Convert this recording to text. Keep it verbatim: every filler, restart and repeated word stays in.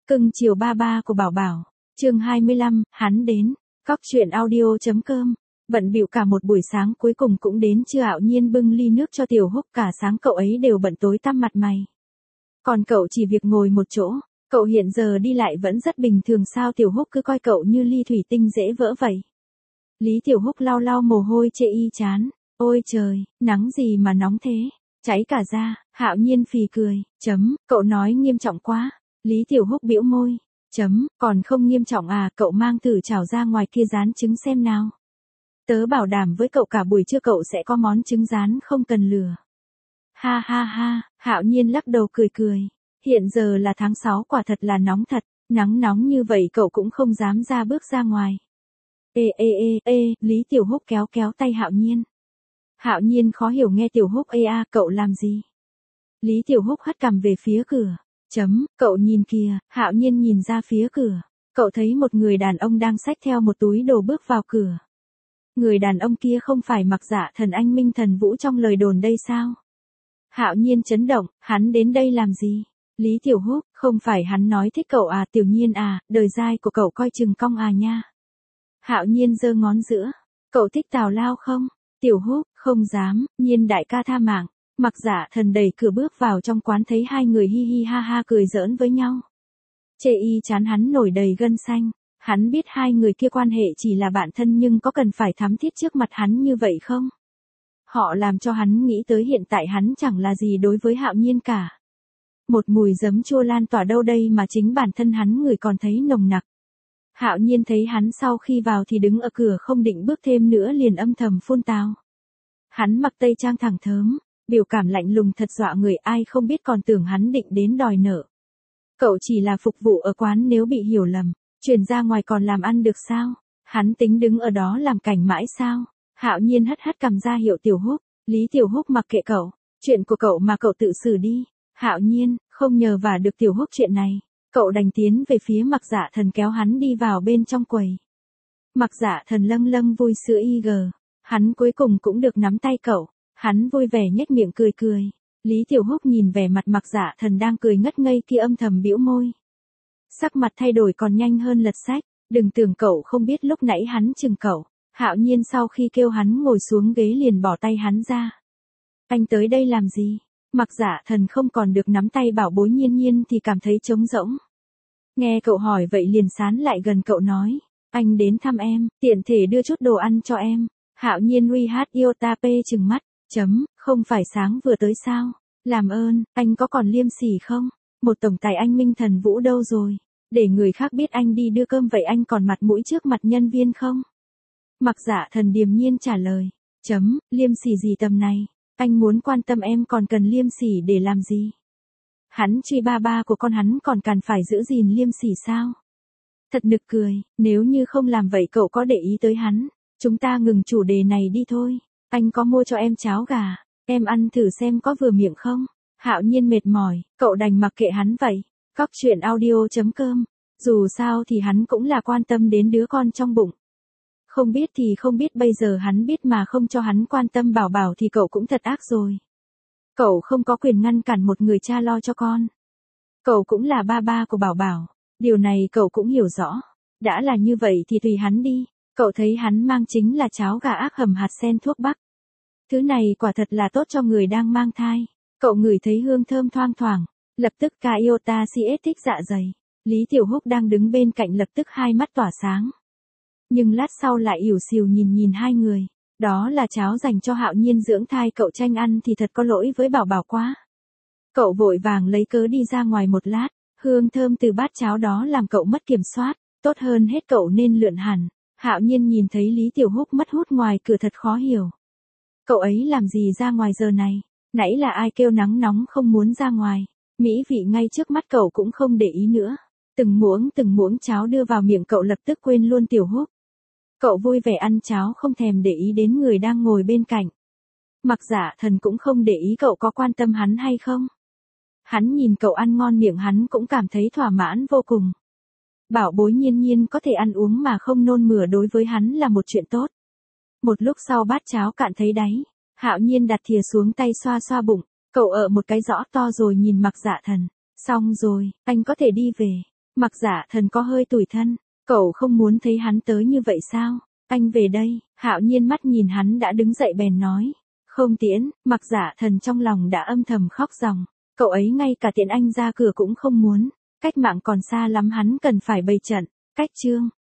Cưng chiều ba ba của Bảo Bảo, chương hai mươi lăm, hắn đến, cóc truyện audio.com. Bận bịu cả một buổi sáng cuối cùng cũng đến trưa Hạo Nhiên bưng ly nước cho Tiểu Húc, cả sáng cậu ấy đều bận tối tăm mặt mày. Còn cậu chỉ việc ngồi một chỗ, cậu hiện giờ đi lại vẫn rất bình thường, sao Tiểu Húc cứ coi cậu như ly thủy tinh dễ vỡ vậy. Lý Tiểu Húc lau lau mồ hôi chê y chán, ôi trời, nắng gì mà nóng thế, cháy cả da. Hạo Nhiên phì cười, chấm, cậu nói nghiêm trọng quá. Lý Tiểu Húc bĩu môi, chấm, còn không nghiêm trọng à, cậu mang thử chảo ra ngoài kia rán trứng xem nào. Tớ bảo đảm với cậu cả buổi trưa cậu sẽ có món trứng rán không cần lửa. Ha ha ha, Hạo Nhiên lắc đầu cười cười, hiện giờ là tháng sáu, quả thật là nóng thật, nắng nóng như vậy cậu cũng không dám ra bước ra ngoài. Ê ê ê ê, Lý Tiểu Húc kéo kéo tay Hạo Nhiên. Hạo Nhiên khó hiểu nghe Tiểu Húc ê a, cậu làm gì? Lý Tiểu Húc hất cằm về phía cửa. Chấm, cậu nhìn kìa. Hạo Nhiên nhìn ra phía cửa. Cậu thấy một người đàn ông đang xách theo một túi đồ bước vào cửa. Người đàn ông kia không phải Mặc Dạ Thần anh Minh Thần Vũ trong lời đồn đây sao? Hạo Nhiên chấn động, hắn đến đây làm gì? Lý Tiểu Húc, không phải hắn nói thích cậu à, Tiểu Nhiên à, đời dai của cậu coi chừng cong à nha. Hạo Nhiên giơ ngón giữa. Cậu thích tào lao không? Tiểu Húc, không dám, Nhiên đại ca tha mạng. Mặc Dạ Thần đẩy cửa bước vào trong quán, thấy hai người hi hi ha ha cười giỡn với nhau. Chê y chán hắn nổi đầy gân xanh. Hắn biết hai người kia quan hệ chỉ là bạn thân, nhưng có cần phải thắm thiết trước mặt hắn như vậy không? Họ làm cho hắn nghĩ tới hiện tại hắn chẳng là gì đối với Hạo Nhiên cả. Một mùi giấm chua lan tỏa đâu đây mà chính bản thân hắn người còn thấy nồng nặc. Hạo Nhiên thấy hắn sau khi vào thì đứng ở cửa không định bước thêm nữa, liền âm thầm phun tào. Hắn mặc tây trang thẳng thớm, biểu cảm lạnh lùng thật dọa người, ai không biết còn tưởng hắn định đến đòi nợ. Cậu chỉ là phục vụ ở quán, nếu bị hiểu lầm, chuyển ra ngoài còn làm ăn được sao? Hắn tính đứng ở đó làm cảnh mãi sao? Hạo Nhiên hất hất cằm ra hiệu Tiểu Húc. Lý Tiểu Húc mặc kệ cậu, chuyện của cậu mà cậu tự xử đi. Hạo Nhiên, không nhờ vả được Tiểu Húc chuyện này, cậu đành tiến về phía Mặc Dạ Thần kéo hắn đi vào bên trong quầy. Mặc Dạ Thần lâng lâng vui sữa y gờ, hắn cuối cùng cũng được nắm tay cậu. Hắn vui vẻ nhếch miệng cười cười. Lý Tiểu Húc nhìn vẻ mặt Mặc Dạ Thần đang cười ngất ngây kia âm thầm bĩu môi. Sắc mặt thay đổi còn nhanh hơn lật sách, đừng tưởng cậu không biết lúc nãy hắn chừng cậu. Hạo Nhiên sau khi kêu hắn ngồi xuống ghế liền bỏ tay hắn ra. Anh tới đây làm gì? Mặc Dạ Thần không còn được nắm tay bảo bối Nhiên Nhiên thì cảm thấy trống rỗng. Nghe cậu hỏi vậy liền sán lại gần cậu nói, anh đến thăm em, tiện thể đưa chút đồ ăn cho em. Hạo Nhiên uy hát yêu ta pê chừng mắt, chấm, không phải sáng vừa tới sao? Làm ơn, anh có còn liêm sỉ không? Một tổng tài anh Minh Thần Vũ đâu rồi? Để người khác biết anh đi đưa cơm vậy anh còn mặt mũi trước mặt nhân viên không? Mặc Dạ Thần điềm nhiên trả lời, chấm, liêm sỉ gì tầm này? Anh muốn quan tâm em còn cần liêm sỉ để làm gì? Hắn truy ba ba của con hắn còn cần phải giữ gìn liêm sỉ sao? Thật nực cười, nếu như không làm vậy cậu có để ý tới hắn? Chúng ta ngừng chủ đề này đi thôi. Anh có mua cho em cháo gà, em ăn thử xem có vừa miệng không? Hạo Nhiên mệt mỏi, cậu đành mặc kệ hắn vậy. Cóc truyện audio.com. Dù sao thì hắn cũng là quan tâm đến đứa con trong bụng. Không biết thì không biết, bây giờ hắn biết mà không cho hắn quan tâm Bảo Bảo thì cậu cũng thật ác rồi. Cậu không có quyền ngăn cản một người cha lo cho con. Cậu cũng là ba ba của Bảo Bảo, điều này cậu cũng hiểu rõ. Đã là như vậy thì tùy hắn đi. Cậu thấy hắn mang chính là cháo gà ác hầm hạt sen thuốc bắc. Thứ này quả thật là tốt cho người đang mang thai. Cậu ngửi thấy hương thơm thoang thoảng, lập tức ca yêu ta si ết thích dạ dày. Lý Tiểu Húc đang đứng bên cạnh lập tức hai mắt tỏa sáng. Nhưng lát sau lại ỉu xìu nhìn nhìn hai người. Đó là cháo dành cho Hạo Nhiên dưỡng thai, cậu tranh ăn thì thật có lỗi với Bảo Bảo quá. Cậu vội vàng lấy cớ đi ra ngoài một lát, hương thơm từ bát cháo đó làm cậu mất kiểm soát, tốt hơn hết cậu nên lượn hẳn. Hạo Nhiên nhìn thấy Lý Tiểu Húc mất hút ngoài cửa thật khó hiểu. Cậu ấy làm gì ra ngoài giờ này? Nãy là ai kêu nắng nóng không muốn ra ngoài? Mỹ vị ngay trước mắt cậu cũng không để ý nữa. Từng muỗng từng muỗng cháo đưa vào miệng cậu lập tức quên luôn Tiểu Húc. Cậu vui vẻ ăn cháo không thèm để ý đến người đang ngồi bên cạnh. Mặc Dạ Thần cũng không để ý cậu có quan tâm hắn hay không. Hắn nhìn cậu ăn ngon miệng hắn cũng cảm thấy thỏa mãn vô cùng. Bảo bối Nhiên Nhiên có thể ăn uống mà không nôn mửa đối với hắn là một chuyện tốt. Một lúc sau bát cháo cạn thấy đáy, Hạo Nhiên đặt thìa xuống tay xoa xoa bụng, cậu ở một cái rõ to rồi nhìn Mặc Dạ Thần. Xong rồi, anh có thể đi về. Mặc Dạ Thần có hơi tủi thân, cậu không muốn thấy hắn tới như vậy sao? Anh về đây, Hạo Nhiên mắt nhìn hắn đã đứng dậy bèn nói. Không tiễn, Mặc Dạ Thần trong lòng đã âm thầm khóc ròng, cậu ấy ngay cả tiễn anh ra cửa cũng không muốn, cách mạng còn xa lắm hắn cần phải bày trận, cách chương.